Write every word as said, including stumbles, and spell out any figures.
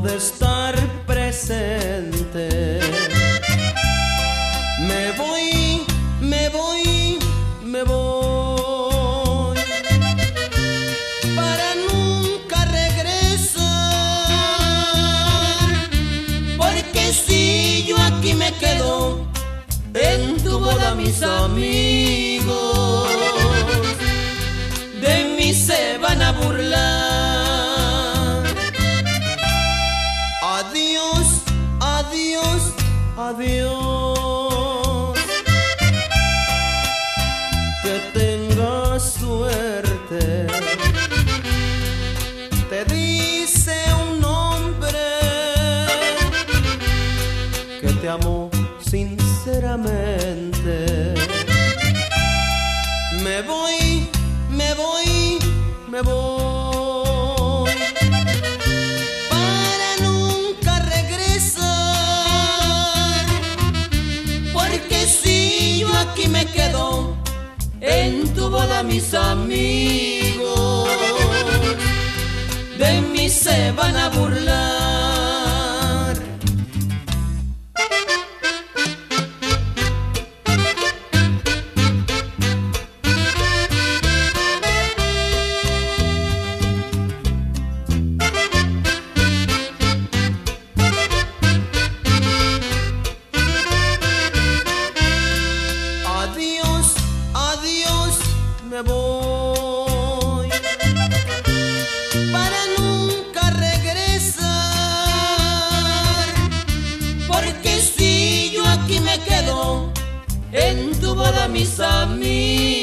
de estar presente. Me voy, me voy, me voy, para nunca regresar, porque si yo aquí me quedo, en tu boda mis amigos de mí se van a burlar. Adiós, adiós, adiós, que tengas suerte. Te dice un hombre que te amó sinceramente. Me voy, me voy, me voy, para nunca regresar, porque si yo aquí me quedo, en tu boda mis amigos de mí se van a burlar. Adiós, adiós, me voy, para nunca regresar, porque si yo aquí me quedo, en tu boda mis amigos